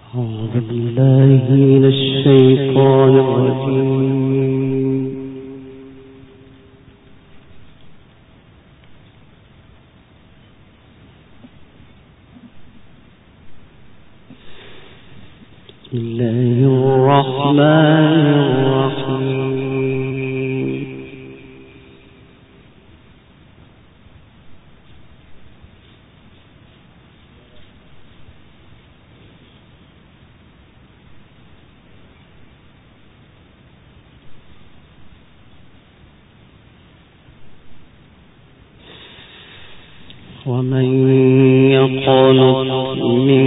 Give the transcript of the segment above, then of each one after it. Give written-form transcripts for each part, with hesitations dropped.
أعوذ بالله من الشيطان الرجيم. بسم الله الرحمن الرحيم. ومن يقنط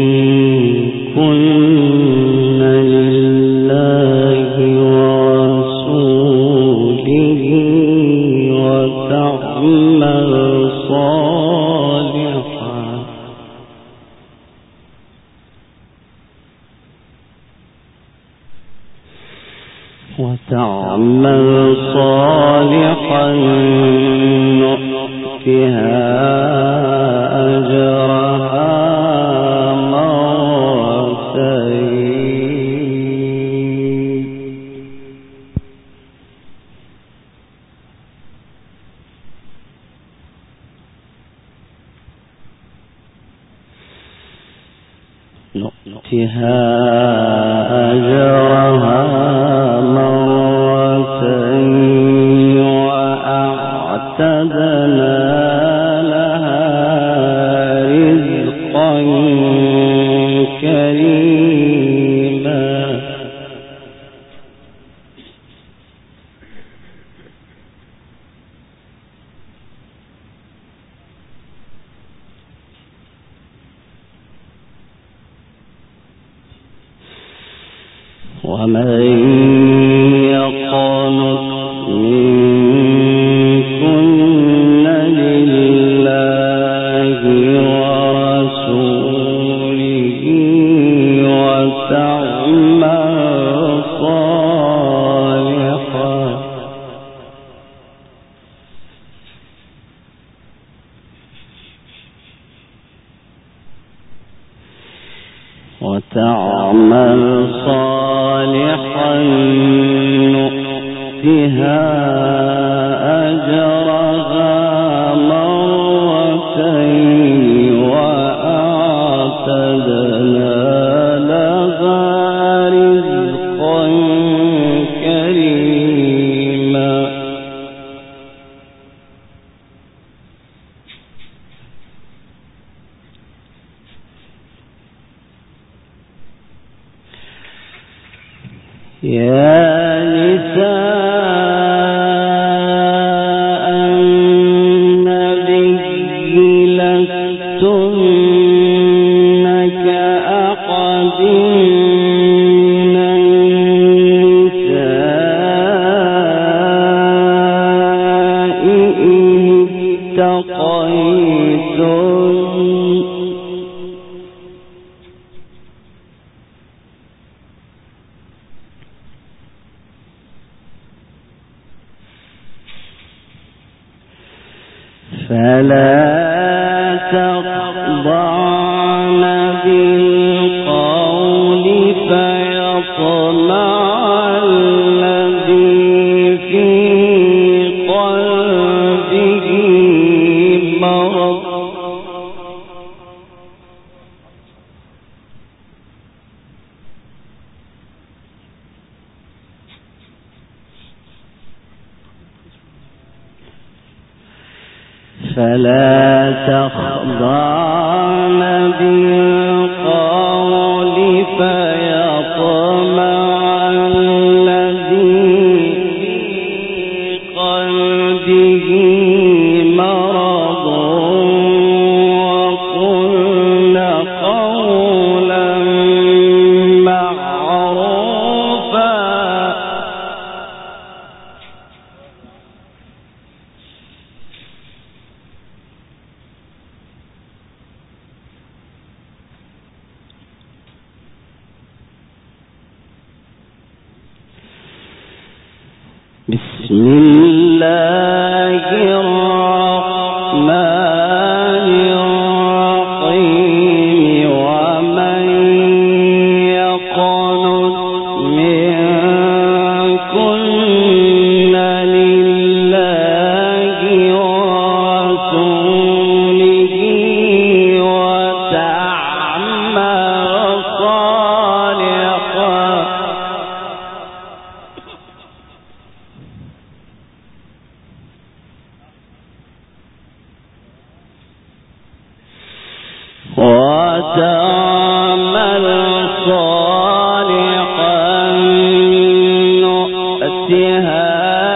منكن لله ورسوله وتعمل صالحا نؤتها أجرها مرتين. نؤتها أجرها مرتين وأعتدنا لها رزقا كريما. ومن يقنط منكن لله ورسوله وتعمل صالحا نؤتها أجرها مرتين وأعتدنا لها رزقا كريما. يا نساء النبي لستن كأحد من النساء إن اتقيتن. فلا تخضعن بالقول فيطمع الذي في قلبه مرض. فلا تخضعن بالقول فيطمع الذي في قلبه مرض وقلن قولا معروفا. بسم الله الرحمن الرحيم. ومن وتعمل صالحا نؤتها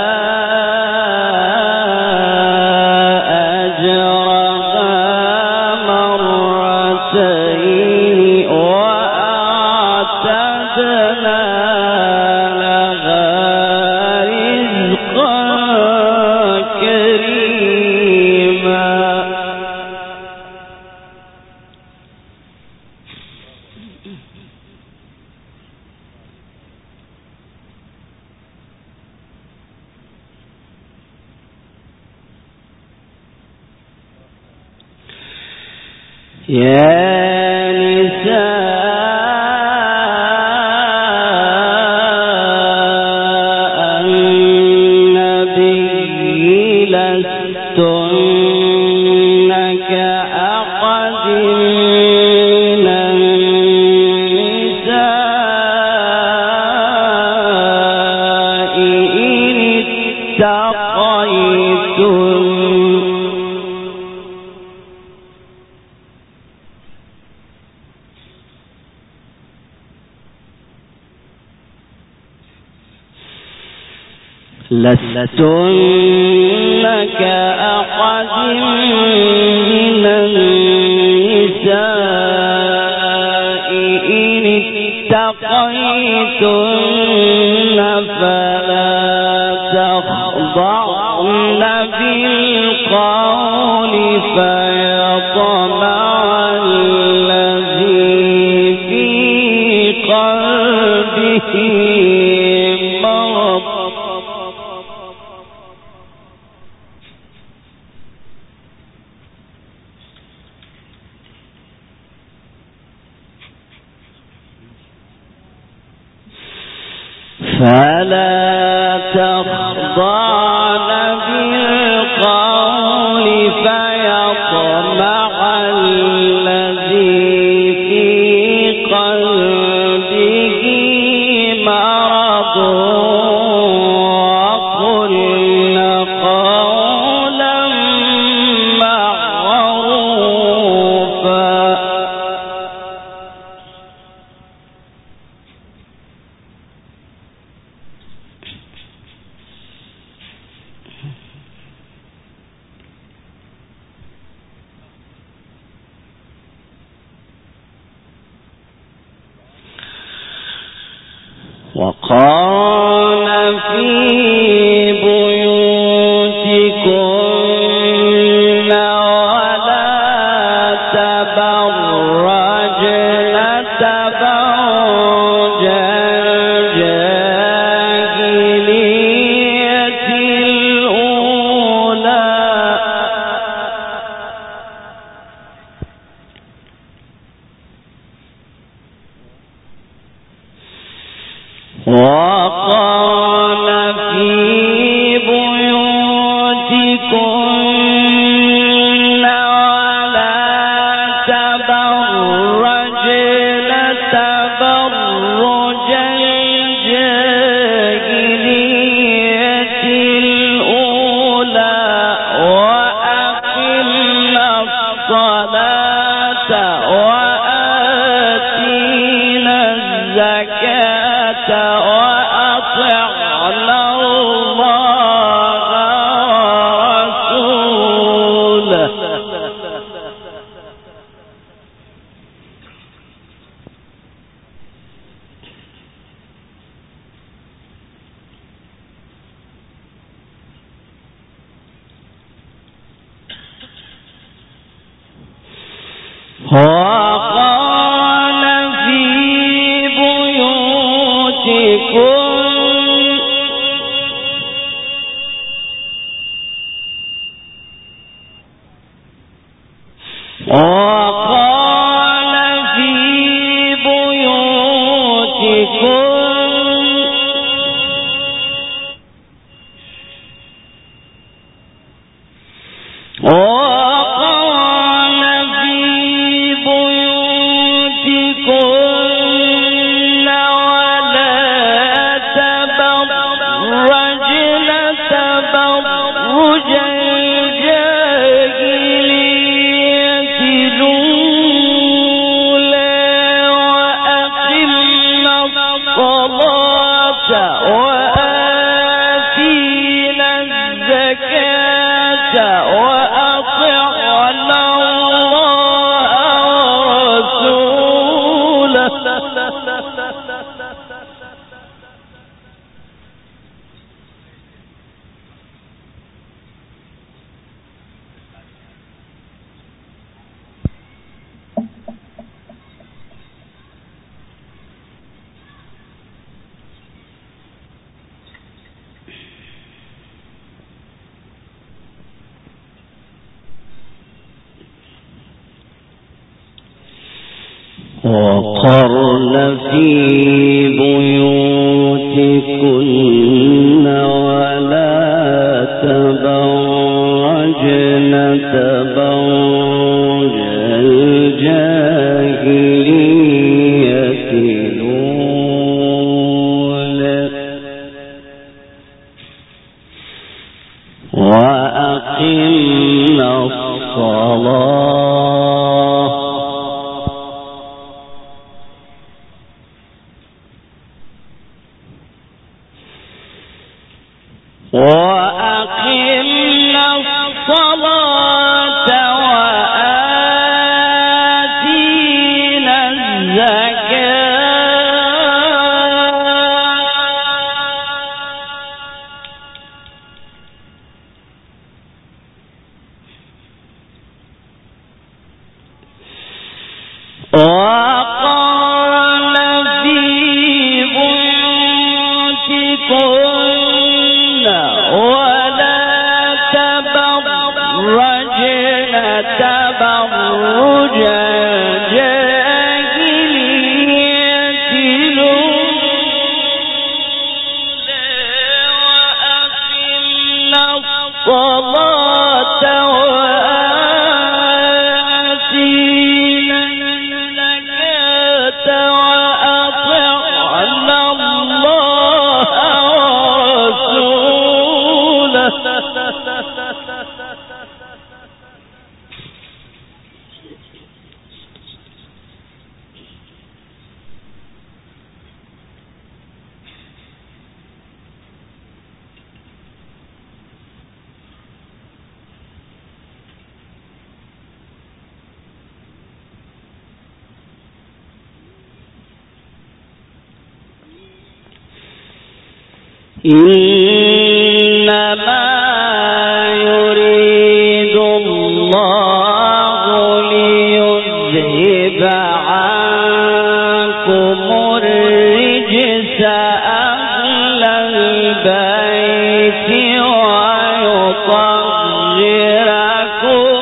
يا نساء النبي لستن كأحد من النساء إن اتقيتن لستن كأحد من النساء إن اتقيتن فلا تخضعن بالقول فيطمع الذي في قلبه مرض فلا تخضعن بالقول فيطمع الذي في قلبه مرض وقلن قولا معروفا وقارن في بيوتكن ولا تبرجن تبرج الجاهلية الأولى وقال في بيوتكن ولا تبرجن تبرج الجاهلية الأولى وأقمنا الصلاة وآتينا الزكاة وأطعنا الله ورسوله وقال في بيوتكن وقال في بيوتكن وقال في بيوتكن ولا تبرجن تبرج الجاهلية الأولى وقرن في بيوتكن ولا تبرجن تبرج الجاهلية الأولى وأقمنا الصلاة وآتينا الزكاة وقرن في بيوتكن ولا تبرجن تبرج الجاهلية الأولى وأقمنا الصلاة وآتينا الزكاة وأطعنا الله ورسوله إنما يريد الله ليذهب عنكم الرجس أهل البيت ويطهركم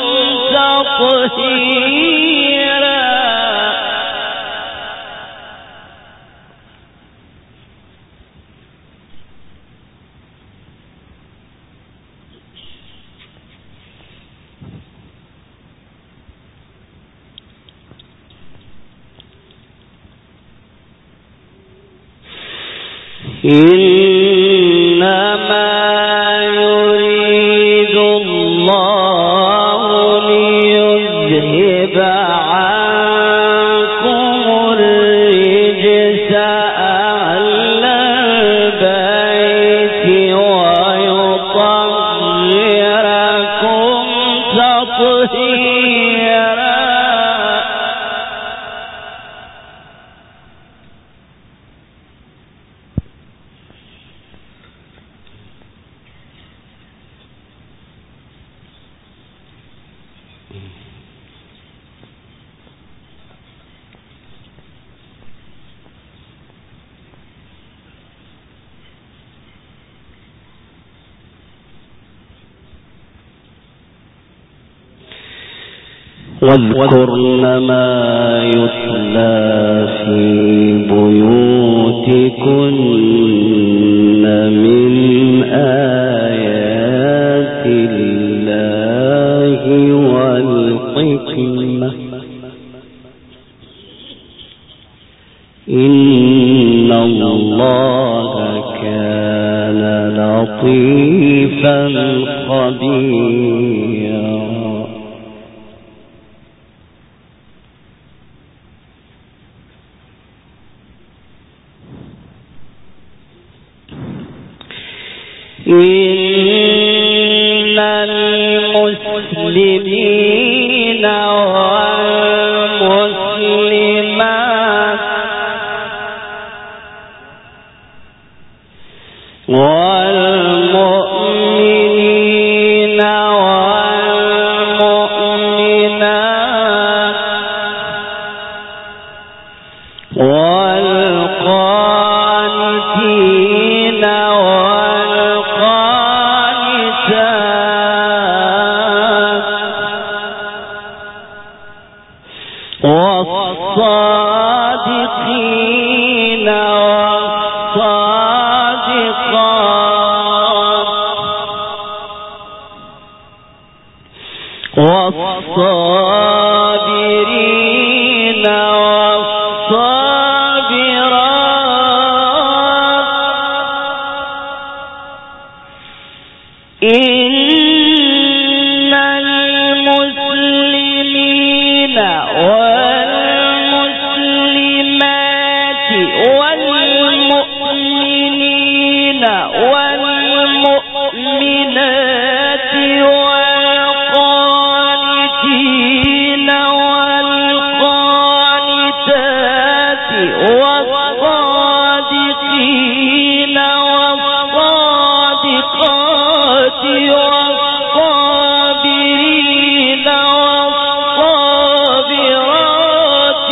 تطهيرا إنما يريد الله ليذهب عنكم الرجس أهل البيت ويطهركم تطهيرا واذكرن ما يتلى في بيوتكن من آيات الله والحكمة إن الله كان لطيفا خبيرا إن المسلمين والمسلمات والمؤمنين والمؤمنات والقانتين والقانتات والصادقين والصادقات والصابرين والصابرات إن المسلمين والمسلمات والمؤمنين والمؤمنات والقانتين والقانتات والصادقين والصادقات والصابرين والصابرات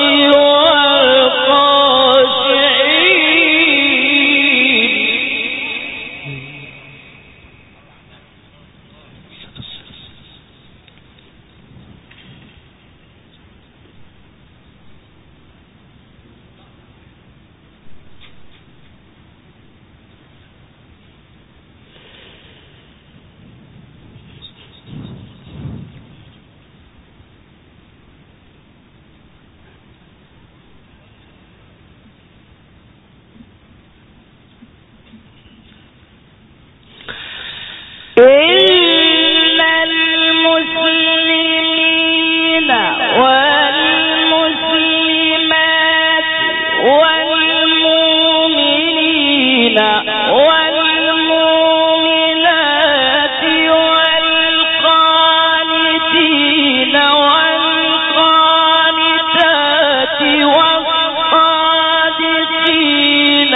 إن المسلمين والمسلمات والمؤمنين والمؤمنات والقانتين والقانتات والصادقين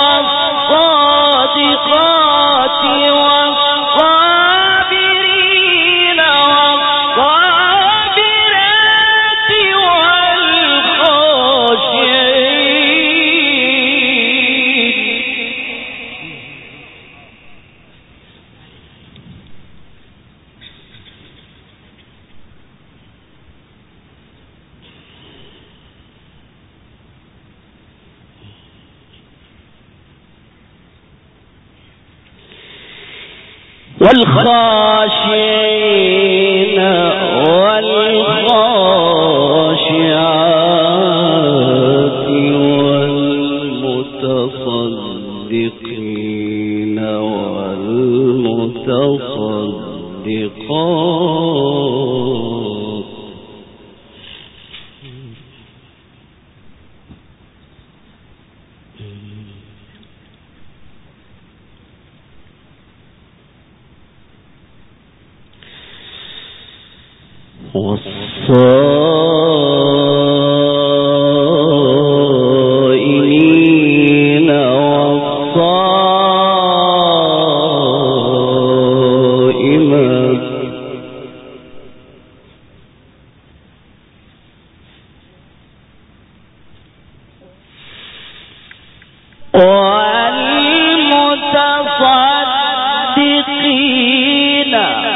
والصادقات والصابرين والصابرات والخاشعين والخاشعات والمتصدقين والمتصدقات والصائمين والصائمات والمتصدقين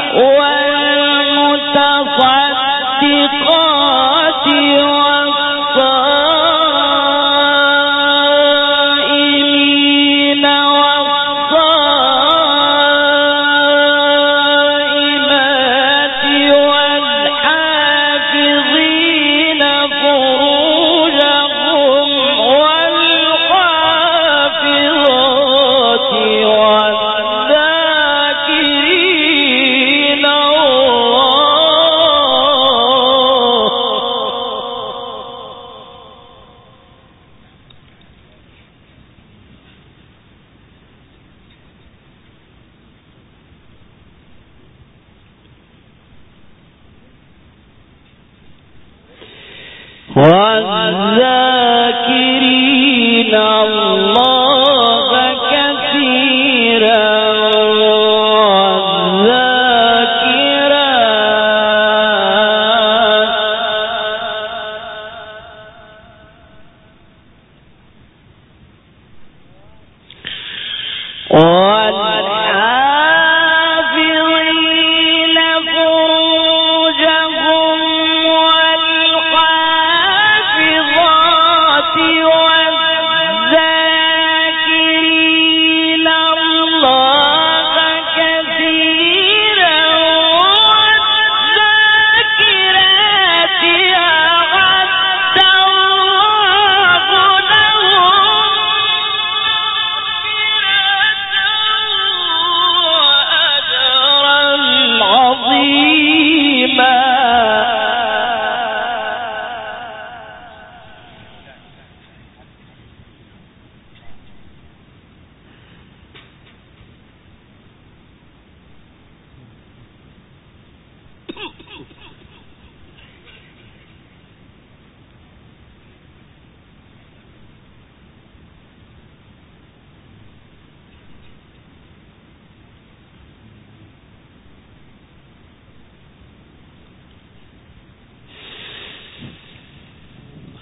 والمتصدقات والصائمين والصائمات والحافظين فروجهم والحافظات والذاكرين والذاكرين الله كثيرا والحافظين فروجهم والحافظات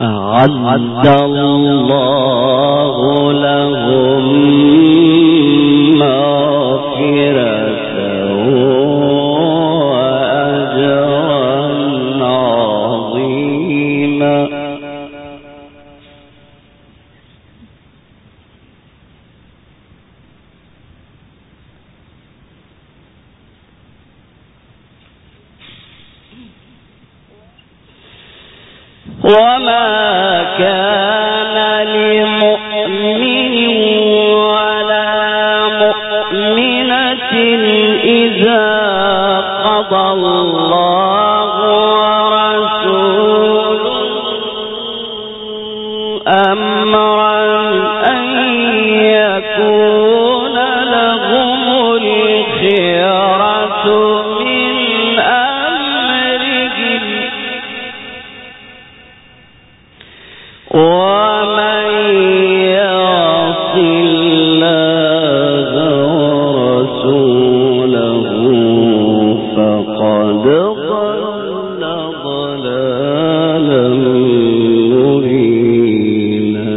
أعد الله لهم مغفرة وأجرا عظيما. وما كان لمؤمن ولا مؤمنة إذا قضى الله ورسوله أمرا أن يكون لهم الخيرة من أمرهم ومن يعص الله ورسوله فقد ضل ضلالا مبينا.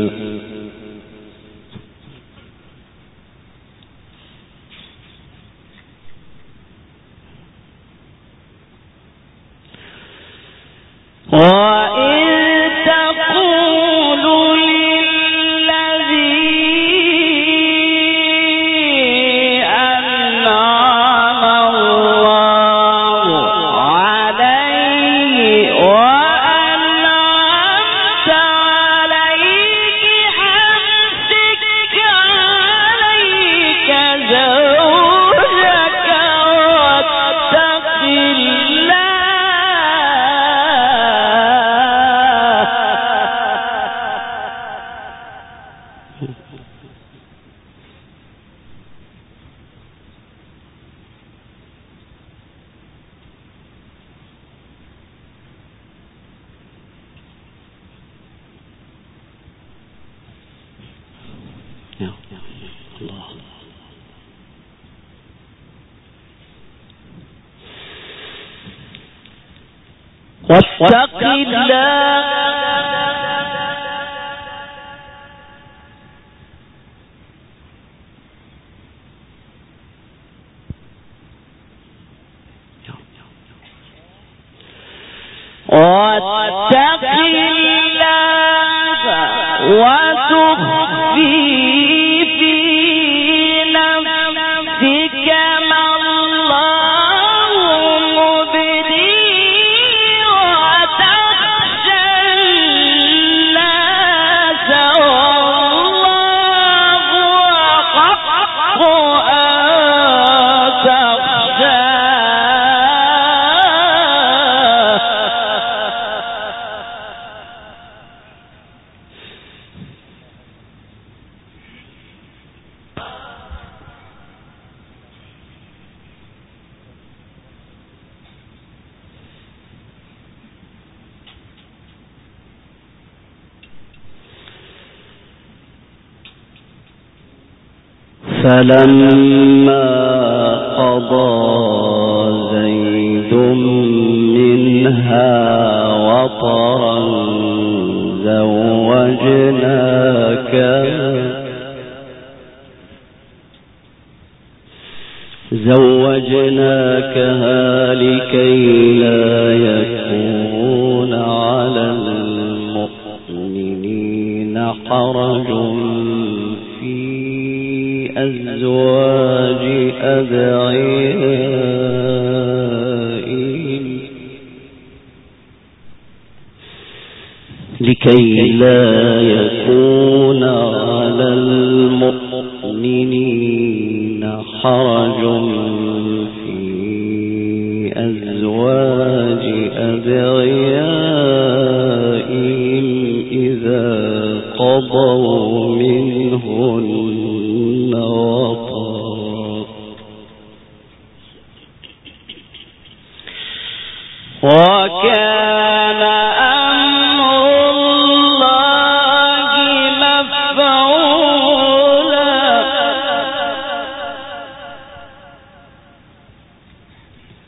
واتق الله وتخفي في نفسك ما الله مبديه وتخشى الناس والله أحق أن فلما قضى زيد منها وطرا زوجناكها لكي لا يكون على المؤمنين حرج أزواج أدعيائهم لكي لا يكون على المؤمنين حرج في أزواج أدعيائهم إذا قضوا منهن وطرا وكان أمر الله مفعولا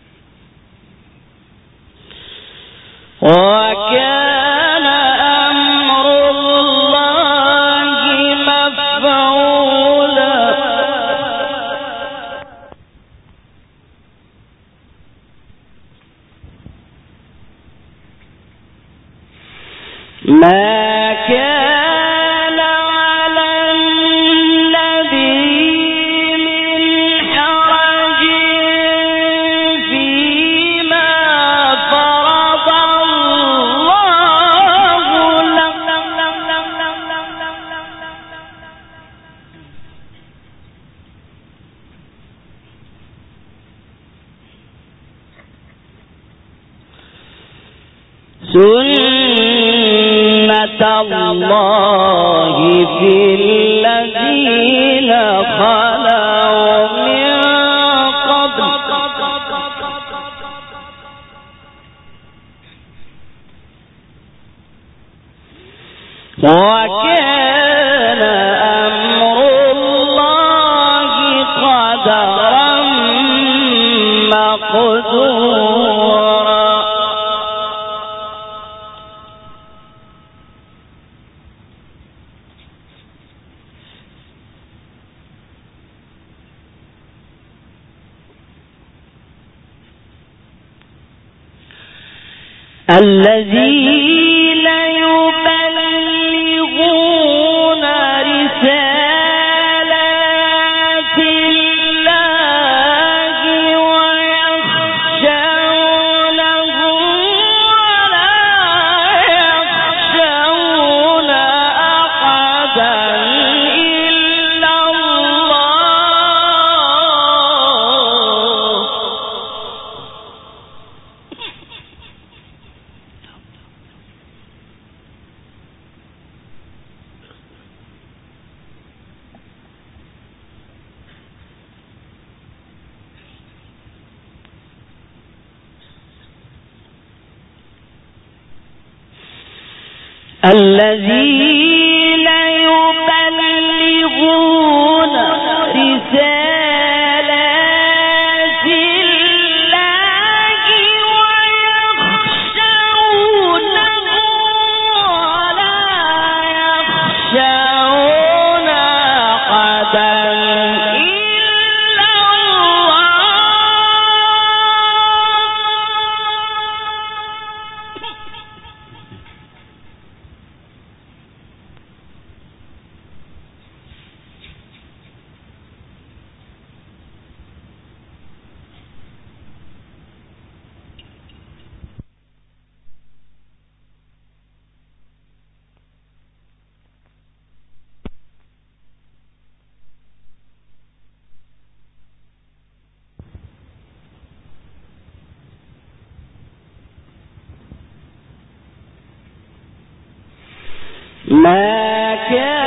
وكان أمر ما كان على النبي من حرج فيما فرض الله له سنة الله في الذين خلوا من قبل وكان أمر الله قدرا مقدورا الذين يبلغون رسالات الله ويخشونه ولا يخشون أحدا إلا الله الذين يبلغون رسالات الله ويخشونه ولا يخشون أحدا إلا الله ما كان